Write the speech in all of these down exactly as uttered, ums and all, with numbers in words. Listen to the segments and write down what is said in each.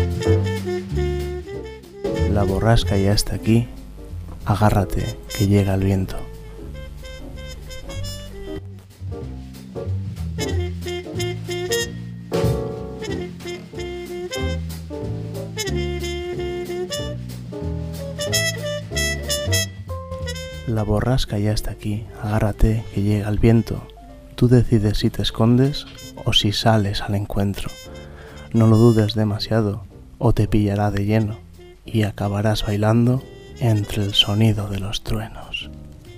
La borrasca ya está aquí, agárrate que llega el viento. La borrasca ya está aquí, agárrate que llega el viento. Tú decides si te escondes o si sales al encuentro. No lo dudes demasiado o te pillará de lleno y acabarás bailando entre el sonido de los truenos.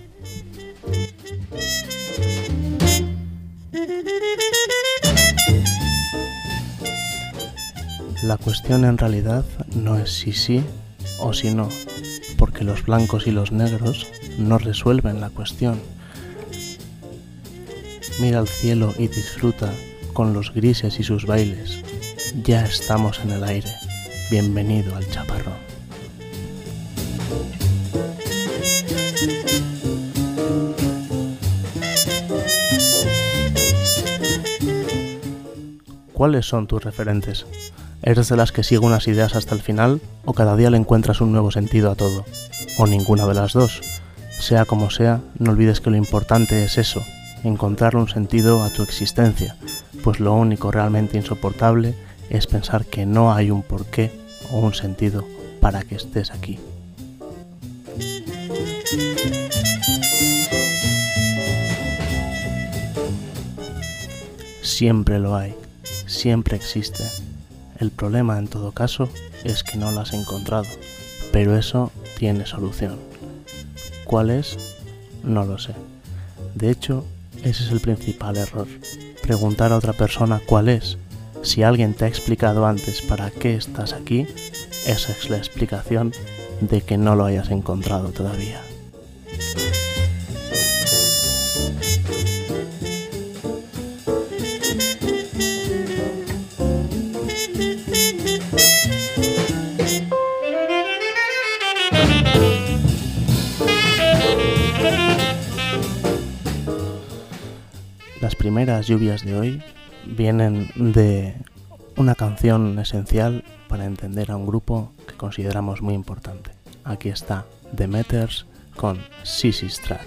La cuestión en realidad no es si sí o si no, porque los blancos y los negros no resuelven la cuestión. Mira al cielo y disfruta con los grises y sus bailes. Ya estamos en el aire. Bienvenido al chaparrón. ¿Cuáles son tus referentes? ¿Eres de las que sigue unas ideas hasta el final o cada día le encuentras un nuevo sentido a todo? ¿O ninguna de las dos? Sea como sea, no olvides que lo importante es eso, encontrarle un sentido a tu existencia, pues lo único realmente insoportable es pensar que no hay un porqué o un sentido para que estés aquí. Siempre lo hay, siempre existe. El problema en todo caso es que no lo has encontrado, pero eso tiene solución. ¿Cuál es? No lo sé. De hecho, ese es el principal error. Preguntar a otra persona cuál es. Si alguien te ha explicado antes para qué estás aquí, esa es la explicación de que no lo hayas encontrado todavía. Las primeras lluvias de hoy vienen de una canción esencial para entender a un grupo que consideramos muy importante. Aquí está The Meters con Sissy Strat.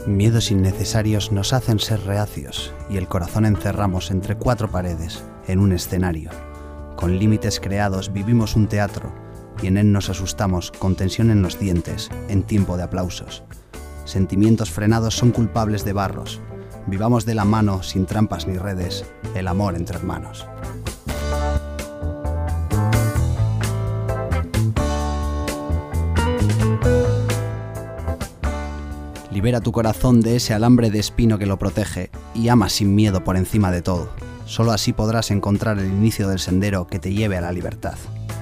Miedos innecesarios nos hacen ser reacios y el corazón encerramos entre cuatro paredes, en un escenario. Con límites creados vivimos un teatro y en él nos asustamos con tensión en los dientes, en tiempo de aplausos. Sentimientos frenados son culpables de barros. Vivamos de la mano, sin trampas ni redes, el amor entre hermanos. Libera tu corazón de ese alambre de espino que lo protege y ama sin miedo por encima de todo. Solo así podrás encontrar el inicio del sendero que te lleve a la libertad.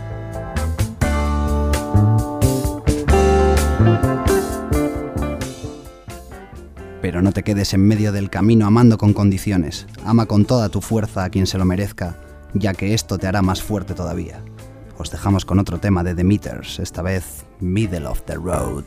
Pero no te quedes en medio del camino amando con condiciones. Ama con toda tu fuerza a quien se lo merezca, ya que esto te hará más fuerte todavía. Os dejamos con otro tema de The Meters, esta vez Middle of the Road.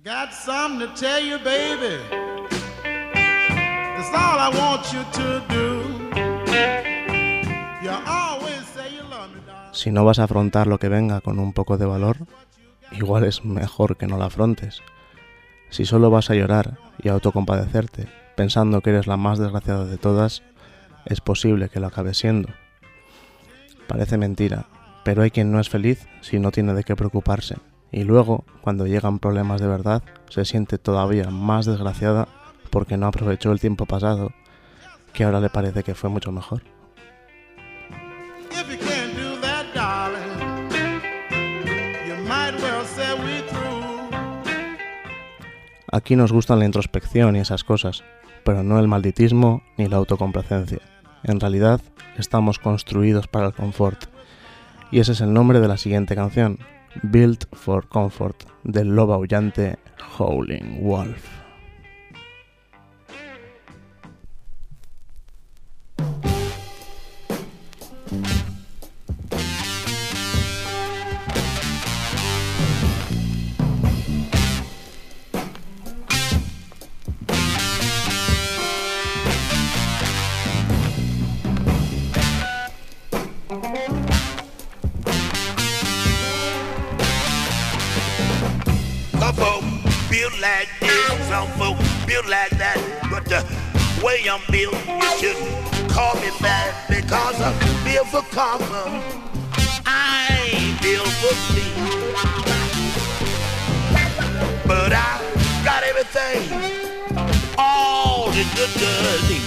got something to tell you, baby. That's all I want you to do. You always say you love me, darling. Si no vas a afrontar lo que venga con un poco de valor, igual es mejor que no lo afrontes. Si solo vas a llorar y a autocompadecerte, pensando que eres la más desgraciada de todas, es posible que lo acabes siendo. Parece mentira, pero hay quien no es feliz si no tiene de qué preocuparse, y luego, cuando llegan problemas de verdad, se siente todavía más desgraciada porque no aprovechó el tiempo pasado, que ahora le parece que fue mucho mejor. If you can't do that, darling, you might well say we through. Aquí nos gustan la introspección y esas cosas, pero no el malditismo ni la autocomplacencia. En realidad, estamos construidos para el confort. Y ese es el nombre de la siguiente canción, Built for Comfort, del lobo aullante Howling Wolf. Some folk build like this, some folk build like that. But the way I'm built, you shouldn't call me bad, because I'm built for comfort. I ain't built for speed, but I got everything all the good girls need.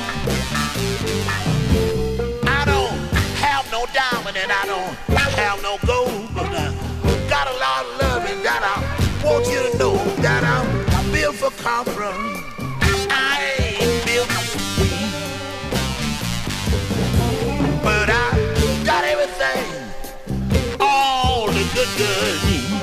I don't have no diamond and I don't have no gold, but I got a lot of loving that I want you to know that I'm built for comfort. I ain't built for speed, but I got everything all the good girls need.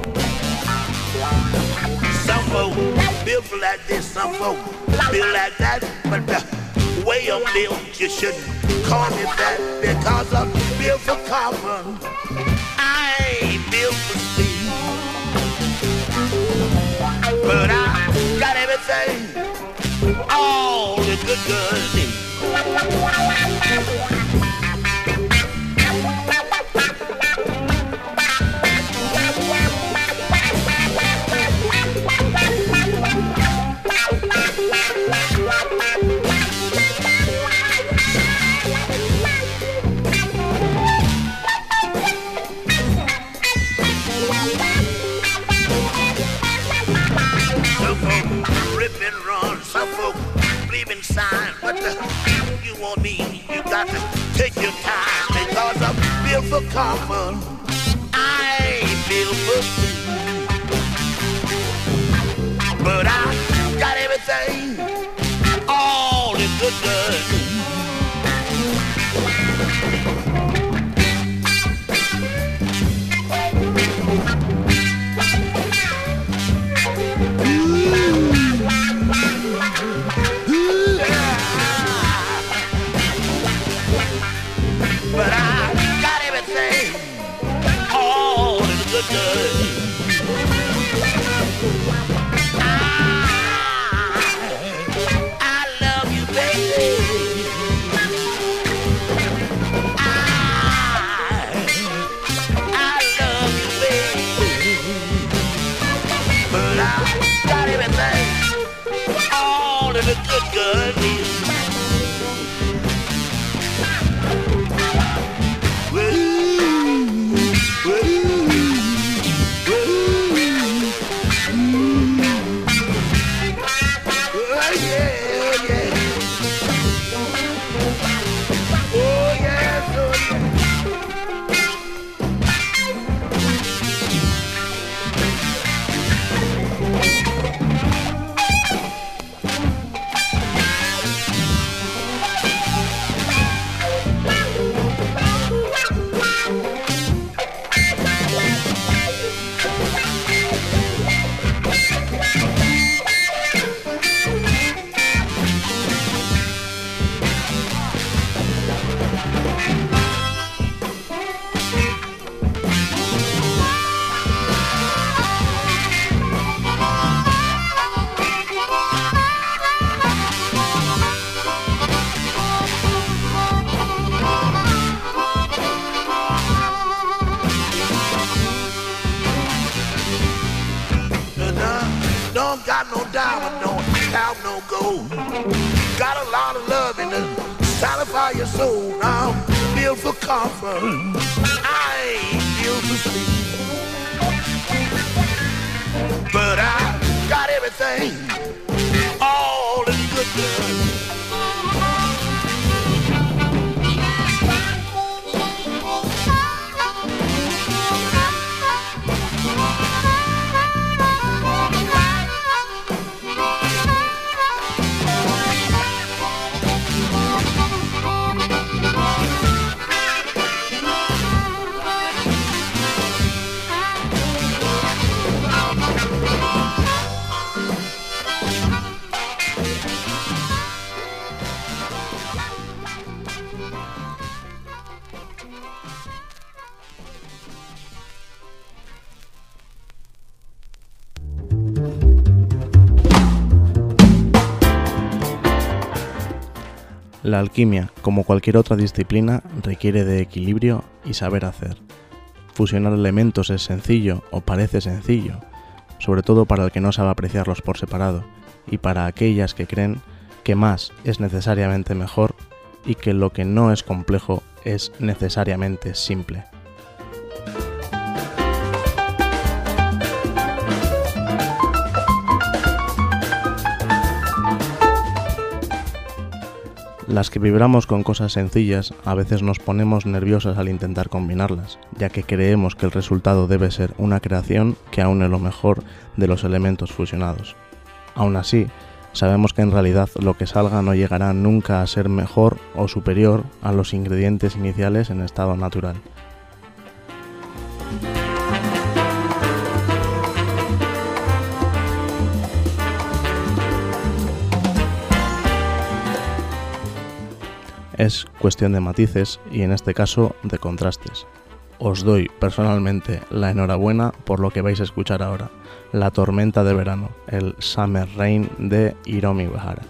Some folk built for like this, some folk built like that, but the way I'm built, you shouldn't call me that, because I'm built for comfort. I ain't built for speed, but I got everything all the good girls need. Sign, but the, you want me, you got to take your time, because I'm built for comfort. I ain't built for speed, but I got everything all the good girls need. But I got everything all the good girls need. I, I love you, baby. I, I love you, baby. But I got everything all the good girls need. don't got no diamond, don't have no gold. Got a lot of love in it, satisfy your soul. Now I'm built for comfort, I ain't built for sleep. But I got everything, all in good good. La alquimia, como cualquier otra disciplina, requiere de equilibrio y saber hacer. Fusionar elementos es sencillo o parece sencillo, sobre todo para el que no sabe apreciarlos por separado, y para aquellas que creen que más es necesariamente mejor y que lo que no es complejo es necesariamente simple. Las que vibramos con cosas sencillas a veces nos ponemos nerviosas al intentar combinarlas, ya que creemos que el resultado debe ser una creación que aúne lo mejor de los elementos fusionados. Aún así, sabemos que en realidad lo que salga no llegará nunca a ser mejor o superior a los ingredientes iniciales en estado natural. Es cuestión de matices y en este caso de contrastes. Os doy personalmente la enhorabuena por lo que vais a escuchar ahora, La tormenta de verano, el Summer Rain de Hiromi Uehara.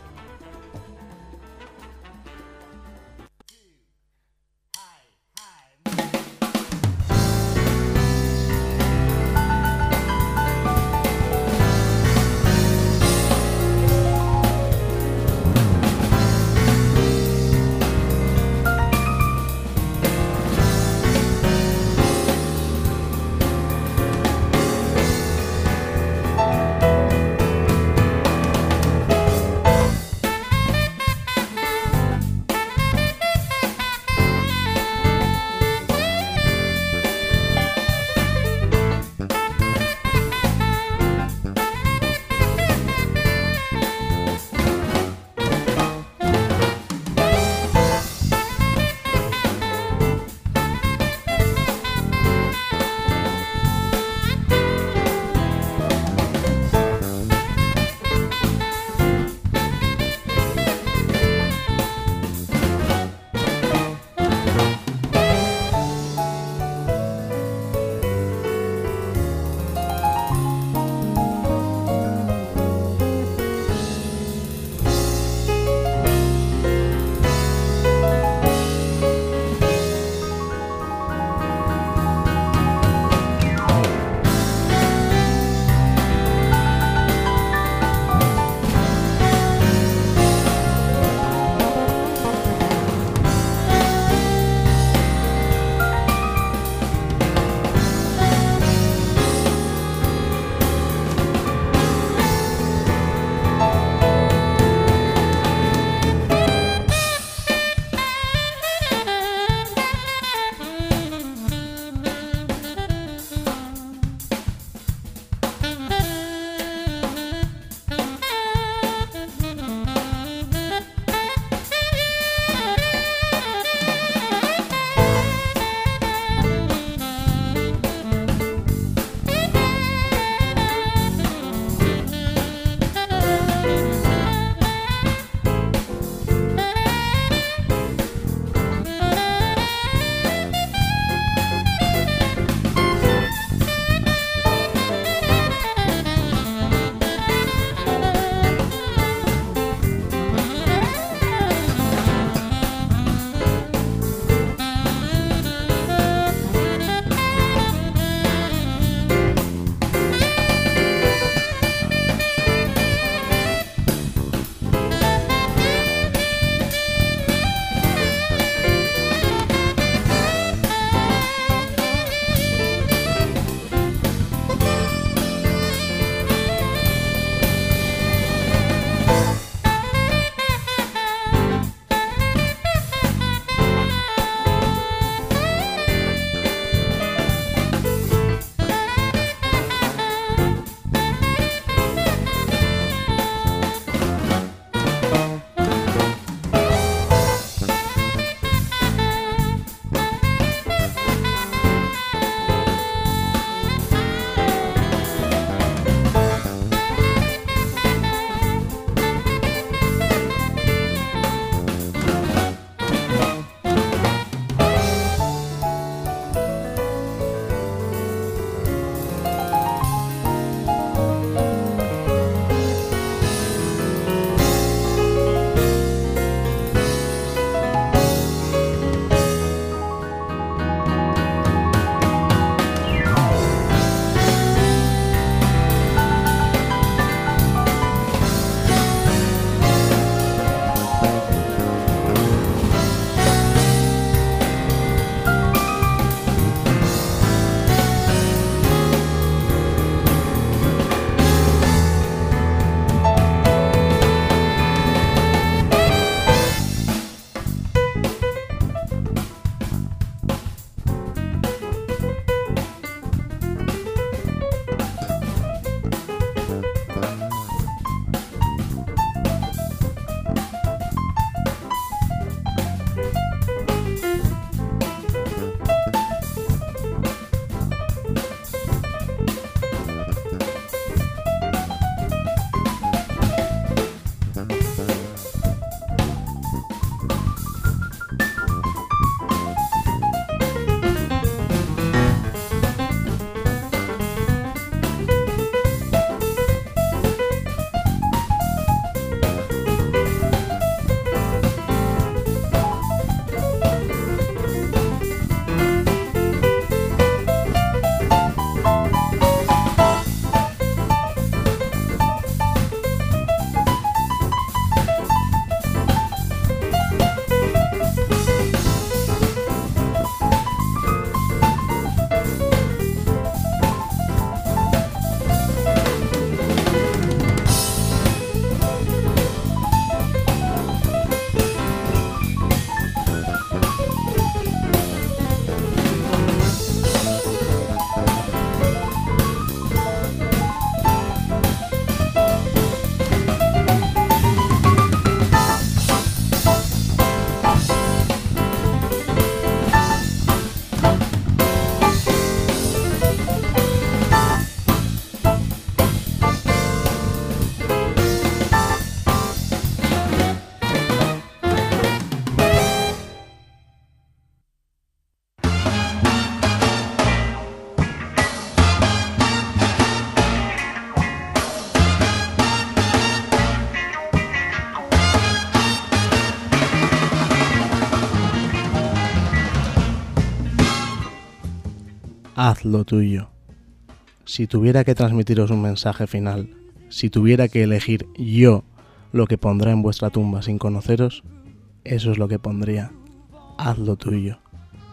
haz lo tuyo. Si tuviera que transmitiros un mensaje final, si tuviera que elegir yo lo que pondrá en vuestra tumba sin conoceros, eso es lo que pondría. Haz lo tuyo.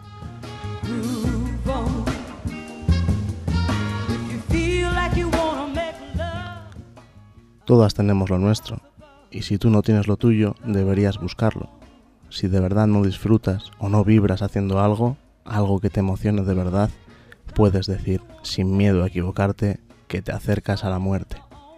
Todas tenemos lo nuestro, y si tú no tienes lo tuyo, deberías buscarlo. Si de verdad no disfrutas o no vibras haciendo algo, algo que te emocione de verdad, puedes decir, sin miedo a equivocarte, que te acercas a la muerte.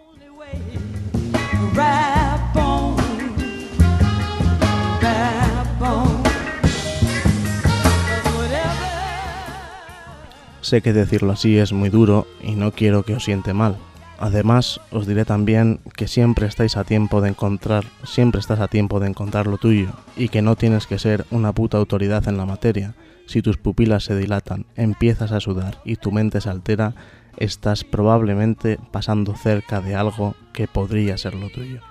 Sé que decirlo así es muy duro y no quiero que os siente mal. Además, os diré también que siempre estáis a tiempo de encontrar, siempre estás a tiempo de encontrar lo tuyo y que no tienes que ser una puta autoridad en la materia. Si tus pupilas se dilatan, empiezas a sudar y tu mente se altera, estás probablemente pasando cerca de algo que podría ser lo tuyo.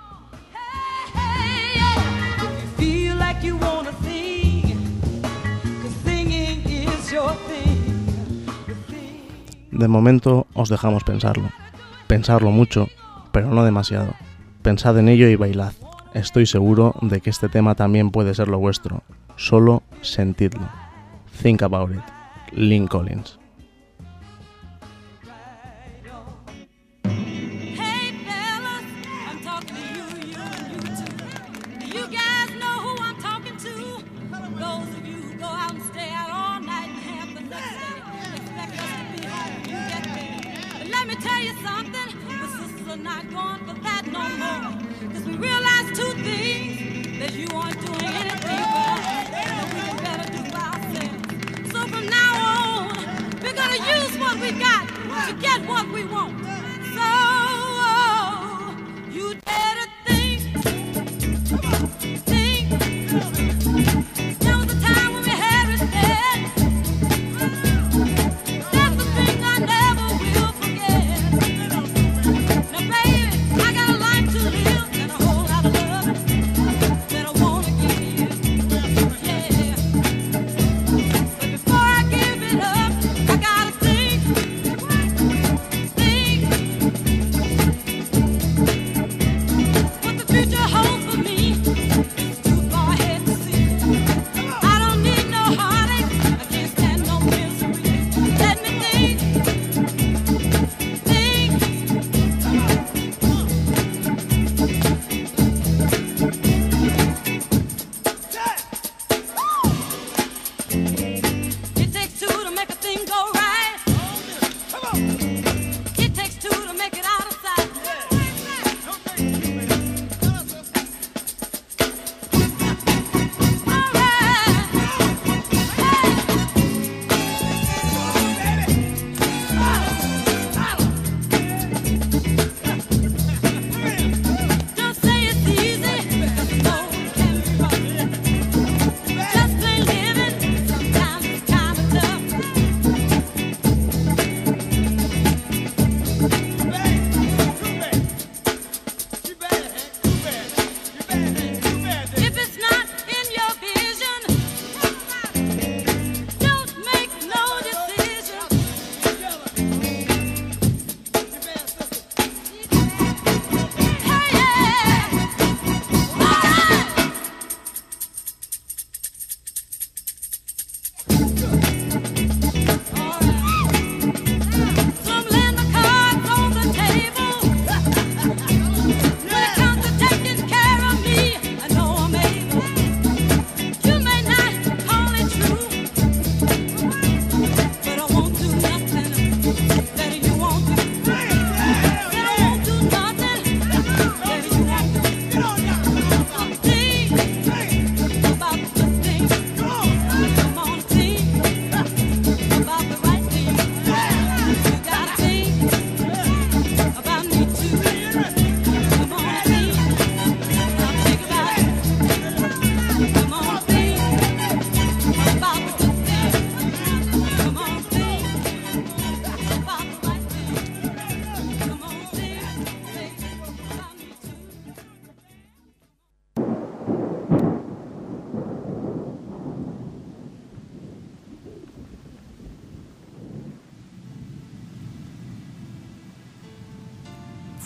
De momento os dejamos pensarlo. Pensarlo mucho, pero no demasiado. Pensad en ello y bailad. Estoy seguro de que este tema también puede ser lo vuestro. Solo sentidlo. Think about it. Lynn Collins. Think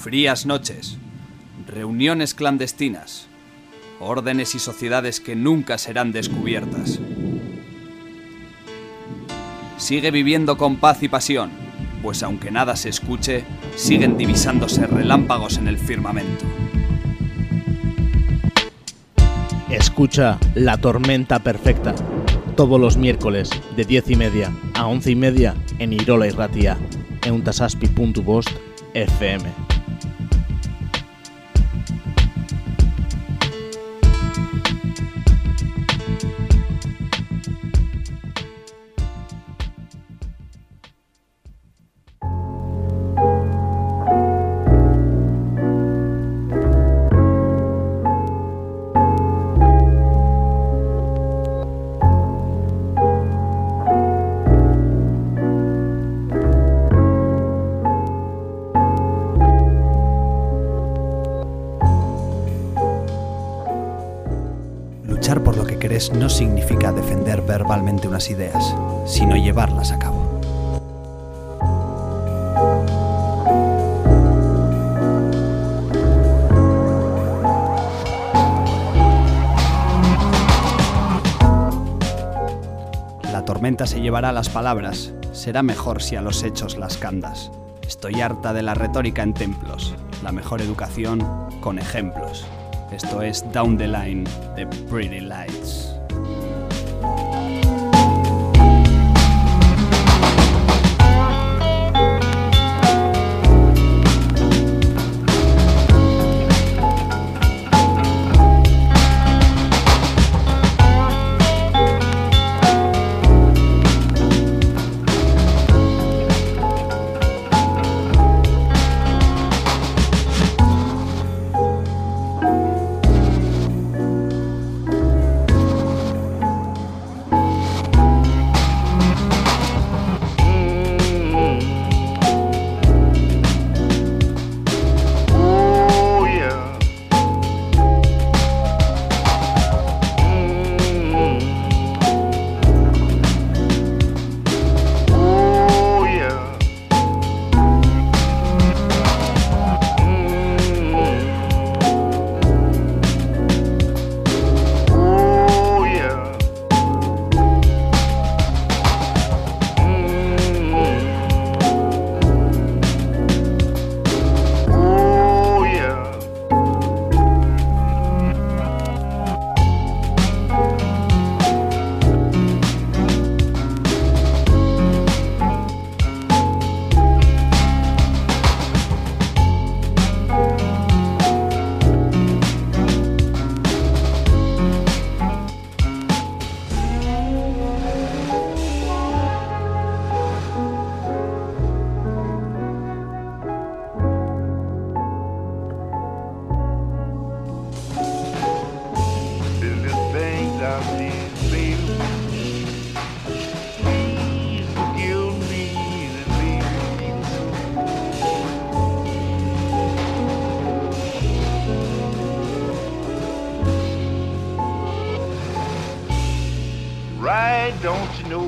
Frías noches, reuniones clandestinas, órdenes y sociedades que nunca serán descubiertas. Sigue viviendo con paz y pasión, pues aunque nada se escuche, siguen divisándose relámpagos en el firmamento. Escucha La Tormenta Perfecta, todos los miércoles de diez y media a once y media en Irola Irratia, euntasaspi puntu bost F M. No significa defender verbalmente unas ideas, sino llevarlas a cabo. La tormenta se llevará las palabras, será mejor si a los hechos las cantas. Estoy harta de la retórica en templos, la mejor educación con ejemplos. Esto es Down the Line de Pretty Lights. Don't you know?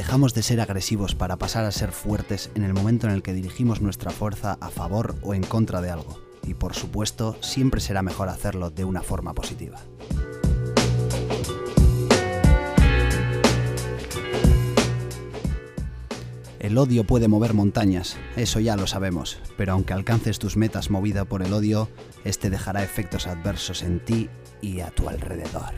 Dejamos de ser agresivos para pasar a ser fuertes en el momento en el que dirigimos nuestra fuerza a favor o en contra de algo. Y por supuesto, siempre será mejor hacerlo de una forma positiva. El odio puede mover montañas, eso ya lo sabemos, pero aunque alcances tus metas movida por el odio, este dejará efectos adversos en ti y a tu alrededor.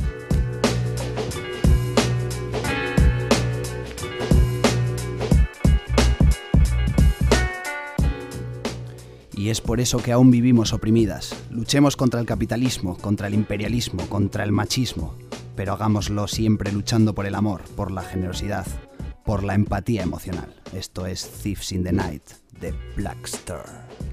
Y es por eso que aún vivimos oprimidas. Luchemos contra el capitalismo, contra el imperialismo, contra el machismo, pero hagámoslo siempre luchando por el amor, por la generosidad, por la empatía emocional. Esto es Thieves in the Night de Black Star.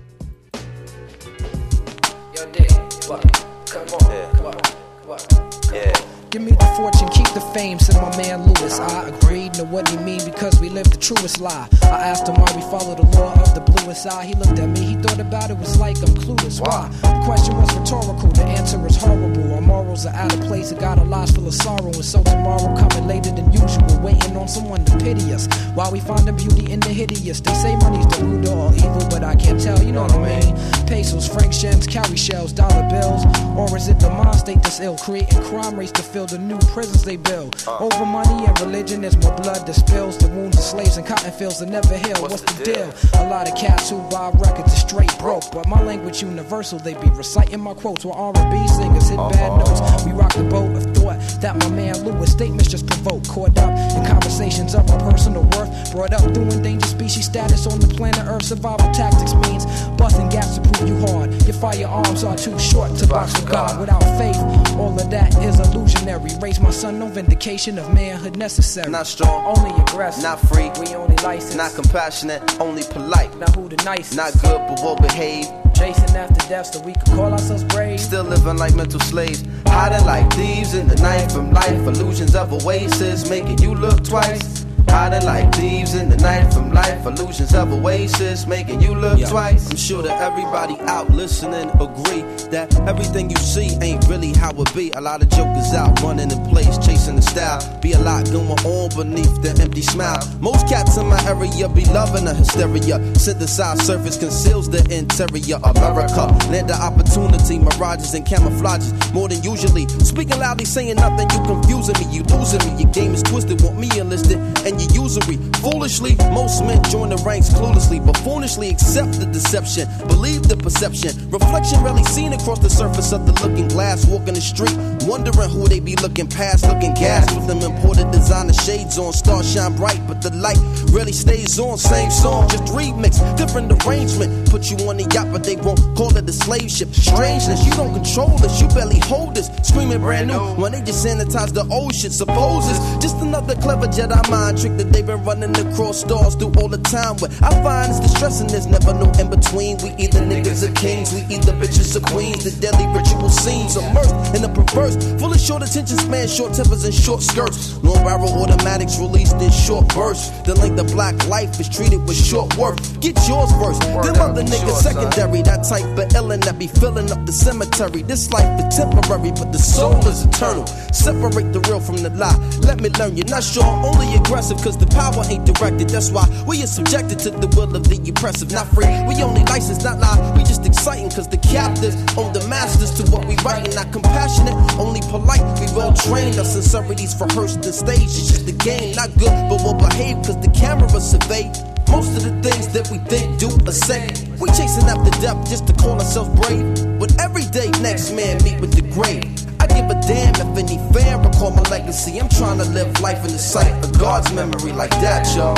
Yo, Dick, what? Come on, yeah. What? What? Yeah. Give me the fortune, keep the fame, said my man Lewis. I agreed, know what he mean, because we live the truest lie. I asked him why we follow the law of the bluest eye. He looked at me, he thought about it, was like I'm clueless. Why? The question was rhetorical, the answer is horrible. Our morals are out of place, it got our lives full of sorrow. And so tomorrow coming later than usual, waiting on someone to pity us. While we find the beauty in the hideous. They say money's the root of all evil, but I can't tell, you know what I mean? Pesos, franc gems, cowrie shells, dollar bills. Or is it the mind state that's ill, creating crime rates to fill the new prisons they build? Over money and religion, there's more blood that spills. The wounds of slaves and cotton fields that never heal. What's the deal? A lot of cats who buy records are straight broke, but my language universal. They be reciting my quotes while R and B singers hit bad notes. We rock the boat of thought that my man Lewis statements just provoke. Caught up in conversations of our personal worth, brought up through endangered species status on the planet Earth. Survival tactics means busting gaps to prove you hard. Your firearms are too short to box with God. Without faith, all of that is illusionary. Raise my son, no vindication of manhood necessary. Not strong, only aggressive, not free, we only licensed. Not compassionate, only polite. Now who the nicest? Not good but well behaved. Chasing after death so we could call ourselves brave. Still living like mental slaves, hiding like thieves in the night from life. Illusions of oasis, making you look twice. Hiding like thieves in the night from life. Illusions of oasis, making you look yeah. twice. I'm sure that everybody out listening agree that everything you see ain't really how it be. A lot of jokers out running in place, chasing the style. Be a lot going on beneath the empty smile. Most cats in my area be loving the hysteria. Synthesized surface conceals the interior. America, land of opportunity, mirages and camouflages more than usually. Speaking loudly, saying nothing, you confusing me, you losing me. Your game is twisted, want me enlisted, and your usury. Foolishly, most men join the ranks cluelessly, but foolishly accept the deception, believe the perception. Reflection rarely seen across the surface of the looking glass. Walking the street, wondering who they be looking past. Looking gas with them imported designer shades on. Stars shine bright, but the light rarely stays on. Same song, just remix, different arrangement. Put you on a yacht, but they won't call it a slave ship. Strangeness, you don't control this, you barely hold this. Screaming brand new, when they just sanitize the old shit. Suppose it's just another clever Jedi mind trick that they've been running across stars through all the time. What I find is distressing, there's never no in between. We either niggas or kings, we either bitches or queens. The deadly ritual scenes immersed in the perverse, full of short attention span, short tempers and short skirts. Long barrel automatics released in short bursts. The length of black life is treated with short worth. Get yours first, them other niggas secondary. That type of illin' that be filling up the cemetery. This life is temporary, but the soul is eternal. Separate the real from the lie. Let me learn, you're not sure, only aggressive, cause the power ain't directed. That's why we are subjected to the will of the oppressive. Not free, we only licensed, not lie. We just exciting, cause the captives own the masters to what we writing. Not compassionate, only polite. We well trained, our sincerities rehearsed the stage. It's just a game, not good, but well behaved, cause the camera survey most of the things that we think, do, or say. We chasing after death just to call ourselves brave. But every day, next man meet with the grave. I give a damn if any fan recall my legacy. I'm trying to live life in the sight of God's memory like that, y'all.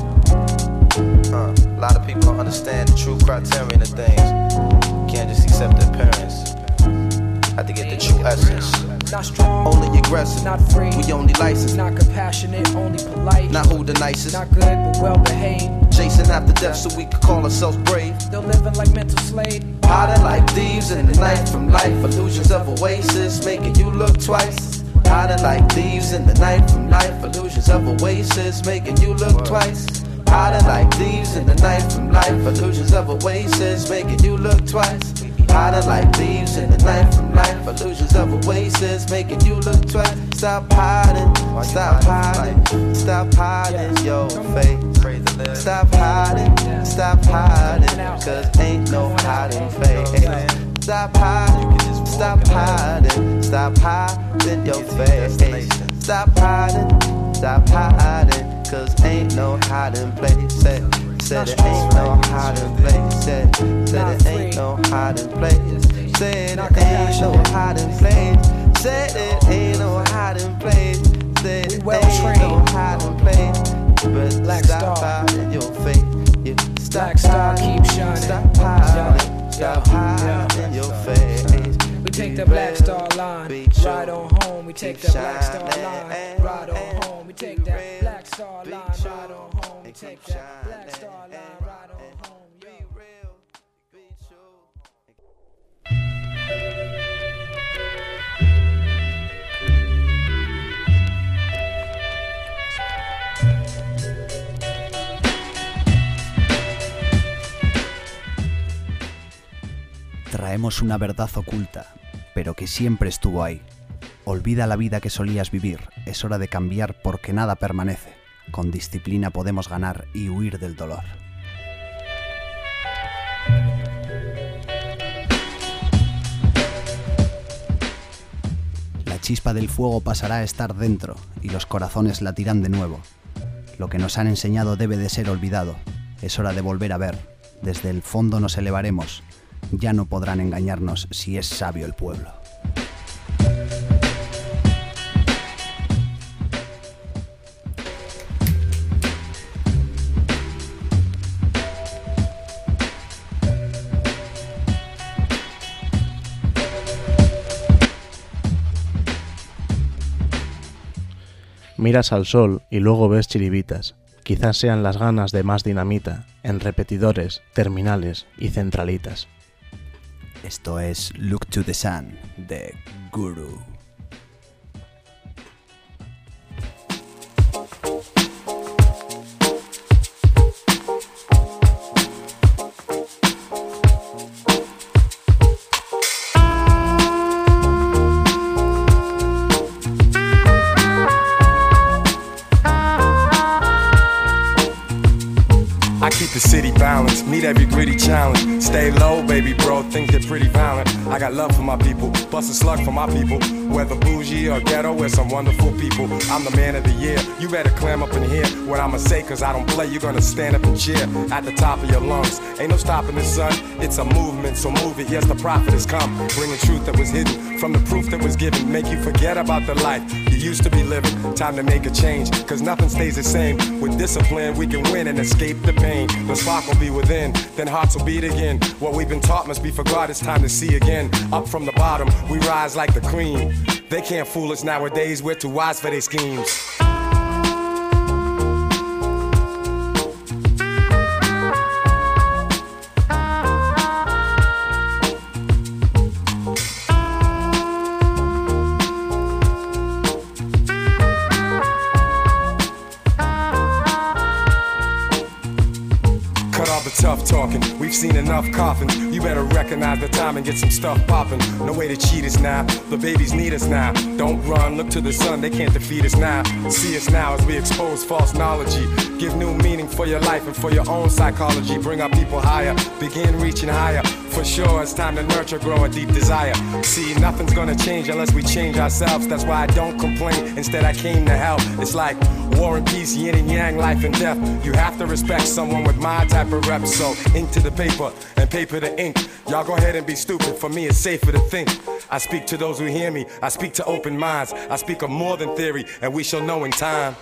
Uh, a lot of people don't understand the true criterion of things. Can't just accept the appearance. Have to get the true essence. Not strong, only aggressive, not free, we only licensed. Not compassionate, only polite. Not who the nicest, not good but well behaved. Chasing after death so we could call ourselves brave. Still living like mental slave. Hiding like thieves in the night from life. Illusions of oasis making you look twice. Hiding like thieves in the night from life. Illusions of oasis making you look twice. Hiding like thieves in the night from life. Illusions of oasis making you look twice. hiding like thieves in the night from life. Illusions of oasis making you look twice. Stop hiding, stop hiding, stop hiding your face. Stop hiding, stop hiding, cause ain't no hiding place. Stop hiding, stop hiding, stop hiding your face. Stop hiding, stop hiding, cause ain't no hiding place. Said, said it ain't no hiding place. Said, said it ain't no hiding place. Said it ain't no hiding place. Said it ain't no hiding place. Said it ain't no hiding place. But Black stop Star. hiding your face. Yeah, stop Black Star, hiding, keep shining. stop hiding, Yeah, stop yeah, hiding yeah. your face. We take the Black Star line, Be sure. ride on home. We take the Black Star line, ride on home. We take that Black Star line, ride on home. We take that Black Star line, ride on home. Yo. Traemos una verdad oculta, pero que siempre estuvo ahí. Olvida la vida que solías vivir, es hora de cambiar porque nada permanece. Con disciplina podemos ganar y huir del dolor. La chispa del fuego pasará a estar dentro y los corazones latirán de nuevo. Lo que nos han enseñado debe de ser olvidado. Es hora de volver a ver. Desde el fondo nos elevaremos. Ya no podrán engañarnos si es sabio el pueblo. Miras al sol y luego ves chiribitas. Quizás sean las ganas de más dinamita en repetidores, terminales y centralitas. Esto es Look to the Sun de Guru. The city balance, meet every gritty challenge. Stay low, baby bro, things get pretty violent. I got love for my people, bust a slug for my people. Whether bougie or ghetto, we're some wonderful people. I'm the man of the year, you better clam up and hear what I'ma say, cause I don't play. You're gonna stand up and cheer at the top of your lungs. Ain't no stopping this, son, it's a movement, so move it. Yes, the prophet has come, bringing truth that was hidden from the proof that was given. Make you forget about the life you used to be living. Time to make a change, cause nothing stays the same. With discipline, we can win and escape the pain. The spark will be within, then hearts will beat again. What we've been taught must be forgot, it's time to see again. Up from the bottom, we rise like the cream. They can't fool us nowadays, we're too wise for their schemes. Tough talking, we've seen enough coughing. You better recognize the time and get some stuff popping. No way to cheat us now, the babies need us now. Don't run, look to the sun, they can't defeat us now. See us now as we expose false knowledge. Give new meaning for your life and for your own psychology. Bring our people higher, begin reaching higher. For sure, it's time to nurture, grow a deep desire. See, nothing's gonna change unless we change ourselves. That's why I don't complain, instead I came to help. It's like war and peace, yin and yang, life and death. You have to respect someone with my type of rep. So ink to the paper and paper to ink. Y'all go ahead and be stupid, for me it's safer to think. I speak to those who hear me, I speak to open minds. I speak of more than theory, and we shall know in time.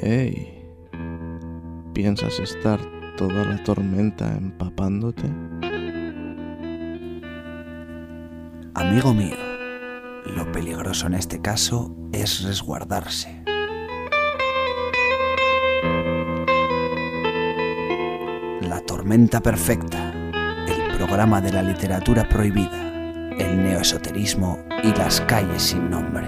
Ey, ¿piensas estar toda la tormenta empapándote? Amigo mío, lo peligroso en este caso es resguardarse. La tormenta perfecta, el programa de la literatura prohibida, el neoesoterismo y las calles sin nombre.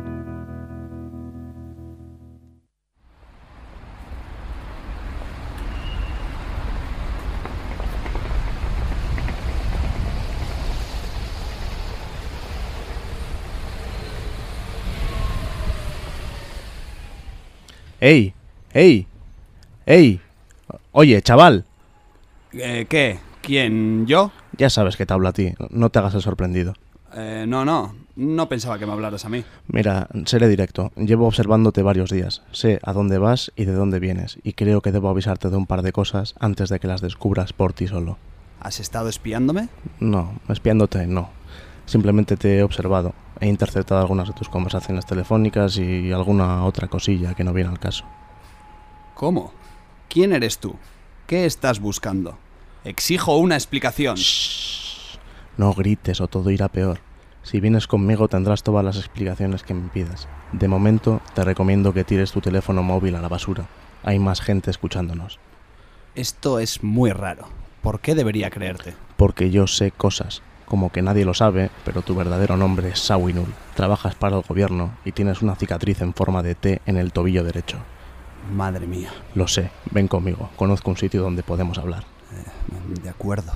¡Ey! ¡Ey! ¡Ey! Oye, chaval. Eh, ¿Qué? ¿Quién? ¿Yo? Ya sabes que te hablo a ti, no te hagas el sorprendido. Eh, no, no, no pensaba que me hablaras a mí. Mira, seré directo, llevo observándote varios días, sé a dónde vas y de dónde vienes, y creo que debo avisarte de un par de cosas antes de que las descubras por ti solo. ¿Has estado espiándome? No, espiándote no, simplemente te he observado, he interceptado algunas de tus conversaciones telefónicas y alguna otra cosilla que no viene al caso. ¿Cómo? ¿Quién eres tú? ¿Qué estás buscando? Exijo una explicación. Shh. No grites o todo irá peor. Si vienes conmigo tendrás todas las explicaciones que me pidas. De momento te recomiendo que tires tu teléfono móvil a la basura. Hay más gente escuchándonos. Esto es muy raro. ¿Por qué debería creerte? Porque yo sé cosas. Como que nadie lo sabe, pero tu verdadero nombre es Sawinul. Trabajas para el gobierno y tienes una cicatriz en forma de T en el tobillo derecho. Madre mía. Lo sé, ven conmigo. Conozco un sitio donde podemos hablar. Eh, de acuerdo.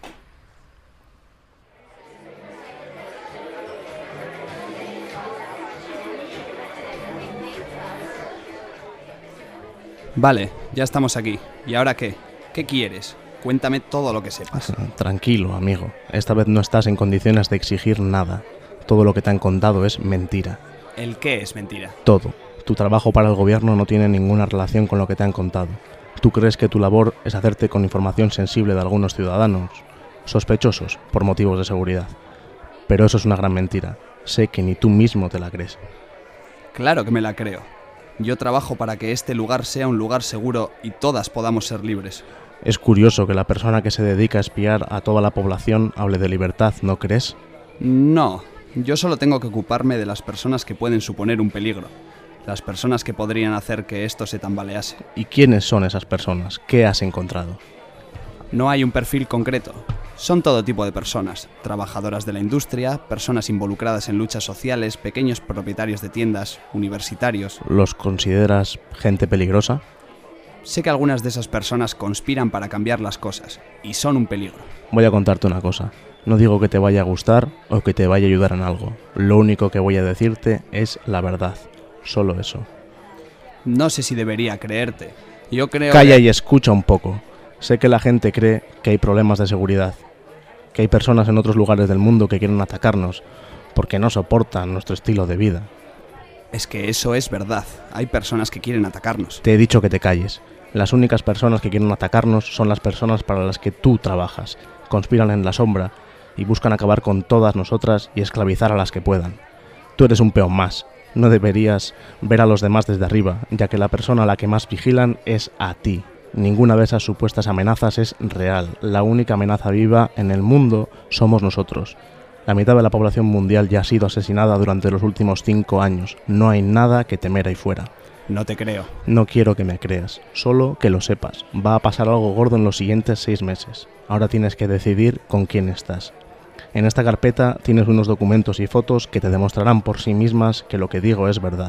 Vale, ya estamos aquí. ¿Y ahora qué? ¿Qué quieres? Cuéntame todo lo que sepas. Tranquilo, amigo. Esta vez no estás en condiciones de exigir nada. Todo lo que te han contado es mentira. ¿El qué es mentira? Todo. Tu trabajo para el gobierno no tiene ninguna relación con lo que te han contado. Tú crees que tu labor es hacerte con información sensible de algunos ciudadanos sospechosos por motivos de seguridad. Pero eso es una gran mentira. Sé que ni tú mismo te la crees. Claro que me la creo. Yo trabajo para que este lugar sea un lugar seguro y todas podamos ser libres. Es curioso que la persona que se dedica a espiar a toda la población hable de libertad, ¿no crees? No, yo solo tengo que ocuparme de las personas que pueden suponer un peligro. Las personas que podrían hacer que esto se tambalease. ¿Y quiénes son esas personas? ¿Qué has encontrado? No hay un perfil concreto. Son todo tipo de personas. Trabajadoras de la industria, personas involucradas en luchas sociales, pequeños propietarios de tiendas, universitarios. ¿Los consideras gente peligrosa? Sé que algunas de esas personas conspiran para cambiar las cosas, y son un peligro. Voy a contarte una cosa. No digo que te vaya a gustar o que te vaya a ayudar en algo. Lo único que voy a decirte es la verdad. Solo eso. No sé si debería creerte. Yo creo... Calla que... y escucha un poco. Sé que la gente cree que hay problemas de seguridad, que hay personas en otros lugares del mundo que quieren atacarnos porque no soportan nuestro estilo de vida. Es que eso es verdad. Hay personas que quieren atacarnos. Te he dicho que te calles. Las únicas personas que quieren atacarnos son las personas para las que tú trabajas. Conspiran en la sombra y buscan acabar con todas nosotras y esclavizar a las que puedan. Tú eres un peón más. No deberías ver a los demás desde arriba, ya que la persona a la que más vigilan es a ti. Ninguna de esas supuestas amenazas es real. La única amenaza viva en el mundo somos nosotros. La mitad de la población mundial ya ha sido asesinada durante los últimos cinco años. No hay nada que temer ahí fuera. No te creo. No quiero que me creas, solo que lo sepas. Va a pasar algo gordo en los siguientes seis meses. Ahora tienes que decidir con quién estás. En esta carpeta tienes unos documentos y fotos que te demostrarán por sí mismas que lo que digo es verdad.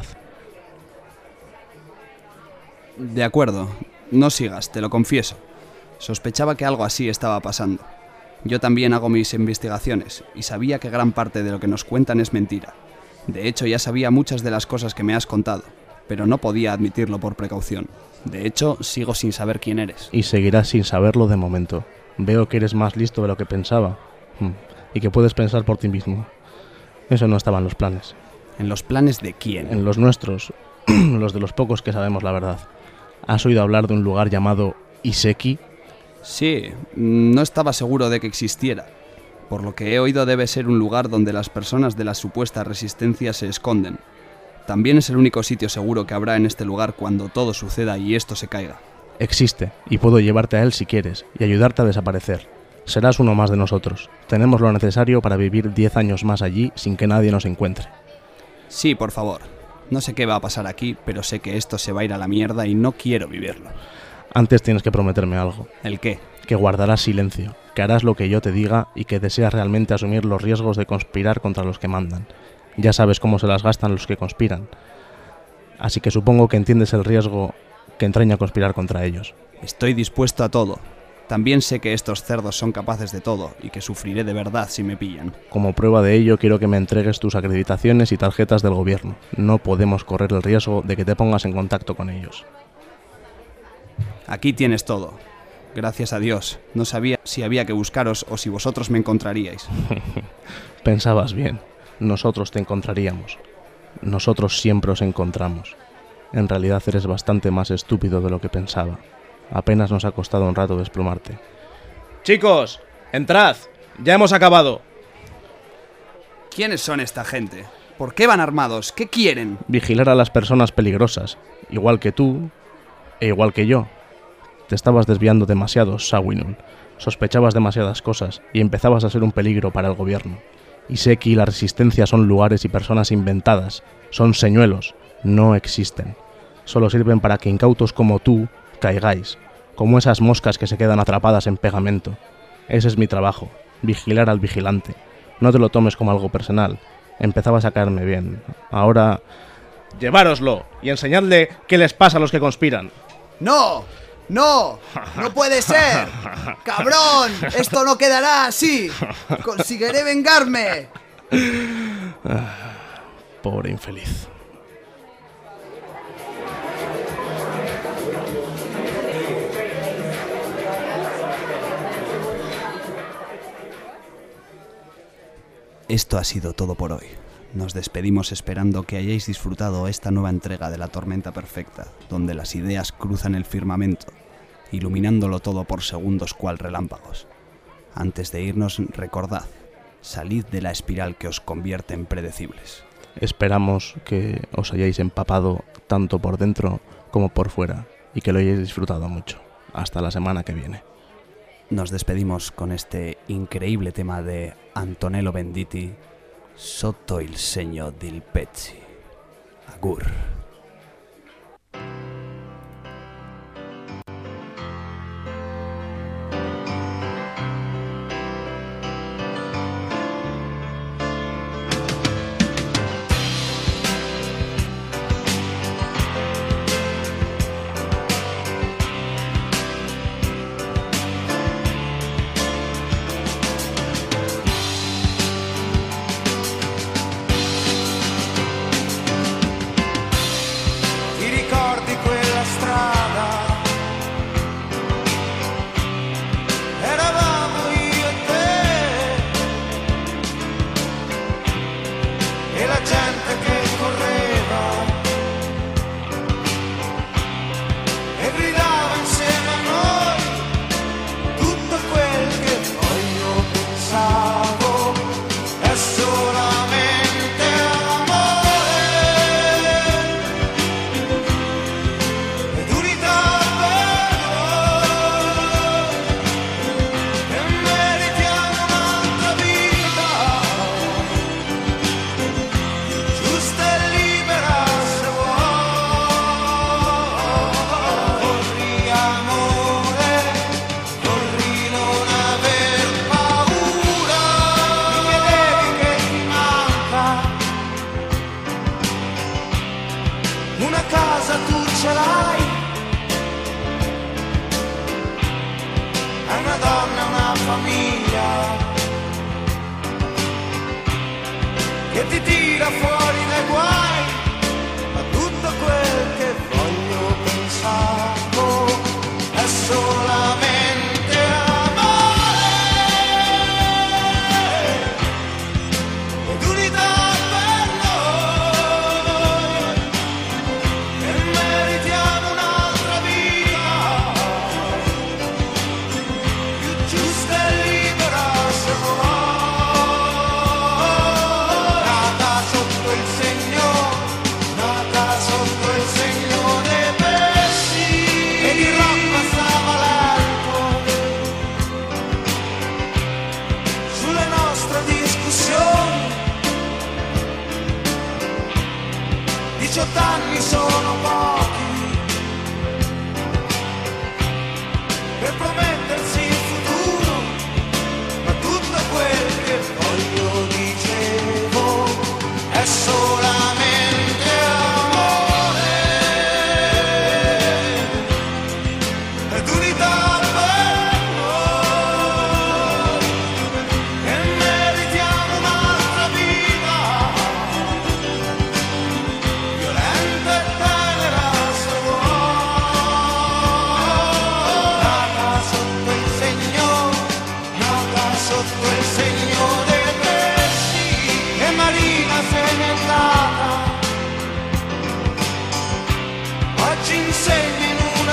De acuerdo. No sigas, te lo confieso. Sospechaba que algo así estaba pasando. Yo también hago mis investigaciones y sabía que gran parte de lo que nos cuentan es mentira. De hecho, ya sabía muchas de las cosas que me has contado, pero no podía admitirlo por precaución. De hecho, sigo sin saber quién eres. Y seguirás sin saberlo de momento. Veo que eres más listo de lo que pensaba. Y que puedes pensar por ti mismo. Eso no estaba en los planes. ¿En los planes de quién? En los nuestros, los de los pocos que sabemos la verdad. ¿Has oído hablar de un lugar llamado Iseki? Sí, no estaba seguro de que existiera. Por lo que he oído debe ser un lugar donde las personas de la supuesta resistencia se esconden. También es el único sitio seguro que habrá en este lugar cuando todo suceda y esto se caiga. Existe, y puedo llevarte a él si quieres, y ayudarte a desaparecer. Serás uno más de nosotros. Tenemos lo necesario para vivir diez años más allí sin que nadie nos encuentre. Sí, por favor. No sé qué va a pasar aquí, pero sé que esto se va a ir a la mierda y no quiero vivirlo. Antes tienes que prometerme algo. ¿El qué? Que guardarás silencio, que harás lo que yo te diga y que deseas realmente asumir los riesgos de conspirar contra los que mandan. Ya sabes cómo se las gastan los que conspiran. Así que supongo que entiendes el riesgo que entraña conspirar contra ellos. Estoy dispuesto a todo. También sé que estos cerdos son capaces de todo y que sufriré de verdad si me pillan. Como prueba de ello, quiero que me entregues tus acreditaciones y tarjetas del gobierno. No podemos correr el riesgo de que te pongas en contacto con ellos. Aquí tienes todo. Gracias a Dios. No sabía si había que buscaros o si vosotros me encontraríais. Pensabas bien. Nosotros te encontraríamos. Nosotros siempre os encontramos. En realidad eres bastante más estúpido de lo que pensaba. Apenas nos ha costado un rato desplumarte. Chicos, entrad. Ya hemos acabado. ¿Quiénes son esta gente? ¿Por qué van armados? ¿Qué quieren? Vigilar a las personas peligrosas, igual que tú e igual que yo. Te estabas desviando demasiado, Sawinul. Sospechabas demasiadas cosas y empezabas a ser un peligro para el gobierno. Y sé que la resistencia son lugares y personas inventadas, son señuelos, no existen. Solo sirven para que incautos como tú caigáis, como esas moscas que se quedan atrapadas en pegamento. Ese es mi trabajo, vigilar al vigilante. No te lo tomes como algo personal. Empezabas a caerme bien. Ahora... Llevároslo y enseñadle qué les pasa a los que conspiran. ¡No! ¡No! ¡No puede ser! ¡Cabrón! ¡Esto no quedará así! ¡Conseguiré vengarme! Pobre infeliz. Esto ha sido todo por hoy. Nos despedimos esperando que hayáis disfrutado esta nueva entrega de La Tormenta Perfecta, donde las ideas cruzan el firmamento, iluminándolo todo por segundos cual relámpagos. Antes de irnos, recordad, salid de la espiral que os convierte en predecibles. Esperamos que os hayáis empapado tanto por dentro como por fuera y que lo hayáis disfrutado mucho. Hasta la semana que viene. Nos despedimos con este increíble tema de Antonello Venditti, Sotto il segno del pezzi. Agur. Che ti tira fuori dai guai, ma tutto quel che voglio pensavo è solamente amore ed unità per noi, e meritiamo un'altra vita più giusta e libera se vuoi. Sotto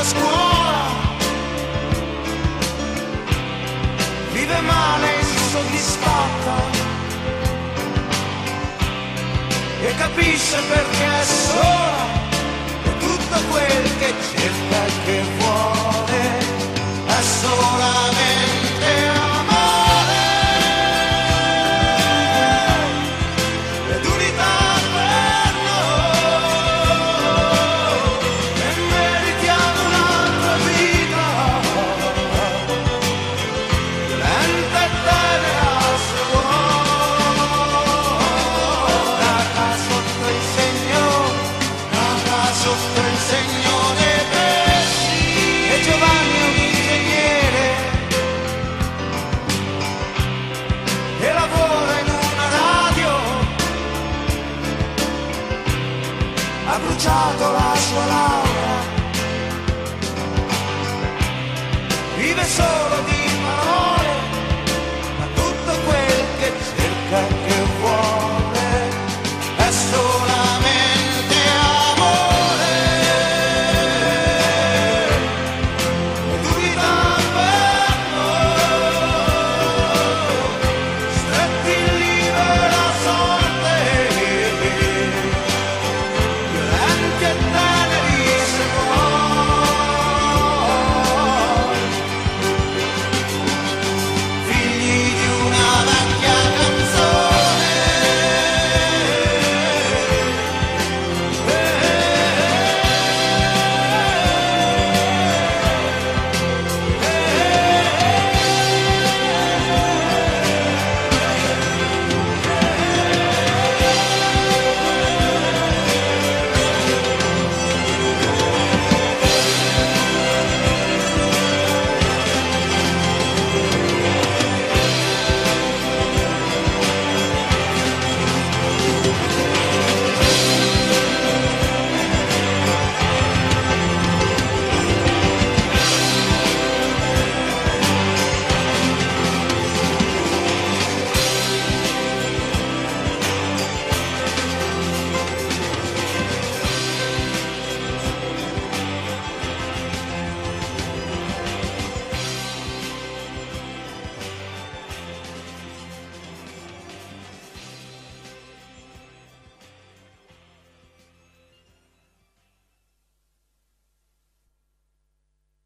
a scuola, vive male, insoddisfatta, e capisce perché è sola, e tutto quel che cerca e che vuole è solamente amore ed unità per noi, e meritiamo un'altra vita lenta e tenera se vuoi, sotto il segno, sotto il segno